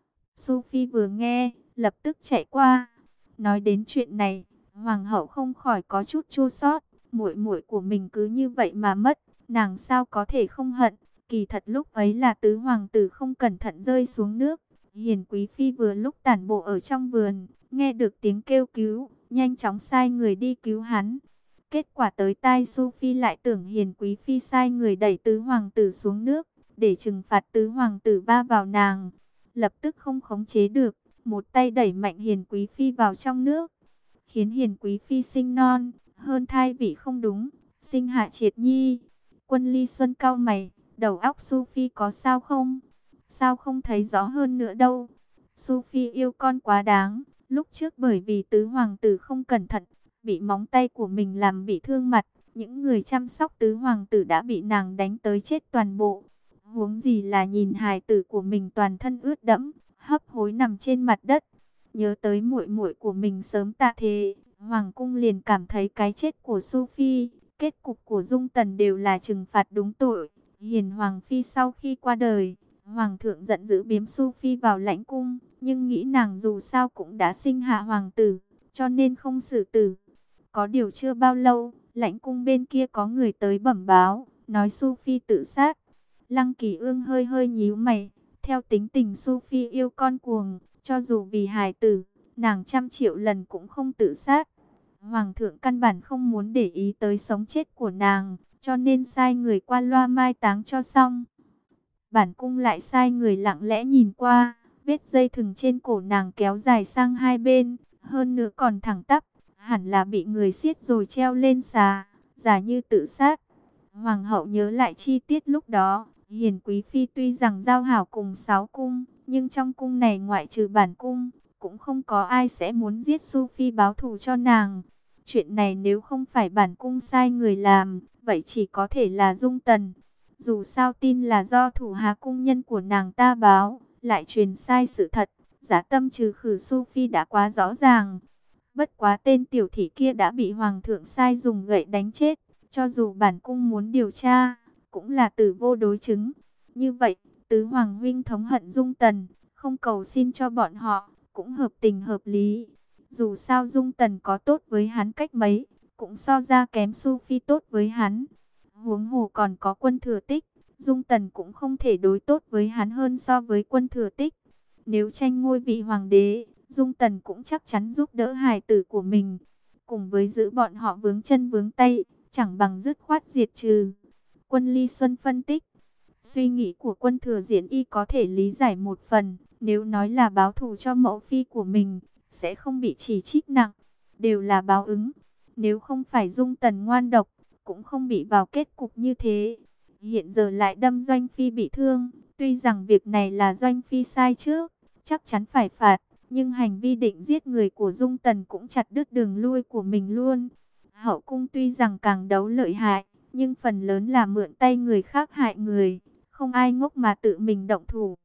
Su Phi vừa nghe, lập tức chạy qua. Nói đến chuyện này, hoàng hậu không khỏi có chút chua xót, muội muội của mình cứ như vậy mà mất, nàng sao có thể không hận. Kỳ thật lúc ấy là tứ hoàng tử không cẩn thận rơi xuống nước. Hiền Quý Phi vừa lúc tản bộ ở trong vườn, nghe được tiếng kêu cứu, nhanh chóng sai người đi cứu hắn. Kết quả tới tai Su Phi lại tưởng Hiền Quý Phi sai người đẩy tứ hoàng tử xuống nước, để trừng phạt tứ hoàng tử va vào nàng. Lập tức không khống chế được, một tay đẩy mạnh Hiền Quý Phi vào trong nước, khiến Hiền Quý Phi sinh non, hơn thai vị không đúng, sinh hạ triệt nhi. Quân Ly Xuân cau mày, đầu óc Su Phi có sao không? Sao không thấy rõ hơn nữa đâu? Su Phi yêu con quá đáng, lúc trước bởi vì tứ hoàng tử không cẩn thận, bị móng tay của mình làm bị thương mặt, những người chăm sóc tứ hoàng tử đã bị nàng đánh tới chết toàn bộ. Huống gì là nhìn hài tử của mình toàn thân ướt đẫm, hấp hối nằm trên mặt đất. Nhớ tới muội muội của mình sớm tạ thế, hoàng cung liền cảm thấy cái chết của Su Phi, kết cục của Dung Tần đều là trừng phạt đúng tội. Hiền Hoàng Phi sau khi qua đời, Hoàng thượng giận dữ biếm Su Phi vào lãnh cung, nhưng nghĩ nàng dù sao cũng đã sinh hạ hoàng tử, cho nên không xử tử. Có điều chưa bao lâu, lãnh cung bên kia có người tới bẩm báo, nói Su Phi tự sát. Lăng Kỳ Ương hơi hơi nhíu mày, theo tính tình Su Phi yêu con cuồng, cho dù vì hài tử, nàng trăm triệu lần cũng không tự sát. Hoàng thượng căn bản không muốn để ý tới sống chết của nàng, cho nên sai người qua loa mai táng cho xong. Bản cung lại sai người lặng lẽ nhìn qua, vết dây thừng trên cổ nàng kéo dài sang hai bên, hơn nữa còn thẳng tắp, hẳn là bị người siết rồi treo lên xà, giả như tự sát. Hoàng hậu nhớ lại chi tiết lúc đó, Hiền Quý Phi tuy rằng giao hảo cùng sáu cung, nhưng trong cung này ngoại trừ bản cung, cũng không có ai sẽ muốn giết Su Phi báo thù cho nàng. Chuyện này nếu không phải bản cung sai người làm, vậy chỉ có thể là Dung Tần. Dù sao tin là do thủ hạ cung nhân của nàng ta báo, lại truyền sai sự thật, giả tâm trừ khử Su Phi đã quá rõ ràng. Bất quá tên tiểu thị kia đã bị hoàng thượng sai dùng gậy đánh chết, cho dù bản cung muốn điều tra, cũng là tử vô đối chứng. Như vậy, tứ hoàng huynh thống hận Dung Tần, không cầu xin cho bọn họ, cũng hợp tình hợp lý. Dù sao Dung Tần có tốt với hắn cách mấy, cũng so ra kém Su Phi tốt với hắn. Huống hồ còn có Quân Thừa Tích, Dung Tần cũng không thể đối tốt với hắn hơn so với Quân Thừa Tích. Nếu tranh ngôi vị hoàng đế, Dung Tần cũng chắc chắn giúp đỡ hài tử của mình. Cùng với giữ bọn họ vướng chân vướng tay, chẳng bằng dứt khoát diệt trừ. Quân Ly Xuân phân tích, suy nghĩ của Quân Thừa Diễn y có thể lý giải một phần, nếu nói là báo thù cho mẫu phi của mình, sẽ không bị chỉ trích nặng, đều là báo ứng. Nếu không phải Dung Tần ngoan độc, cũng không bị vào kết cục như thế. hiện giờ lại đâm Doanh Phi bị thương. Tuy rằng việc này là Doanh Phi sai trước, chắc chắn phải phạt, nhưng hành vi định giết người của Dung Tần cũng chặt đứt đường lui của mình luôn. Hậu cung tuy rằng càng đấu lợi hại, nhưng phần lớn là mượn tay người khác hại người, không ai ngốc mà tự mình động thủ.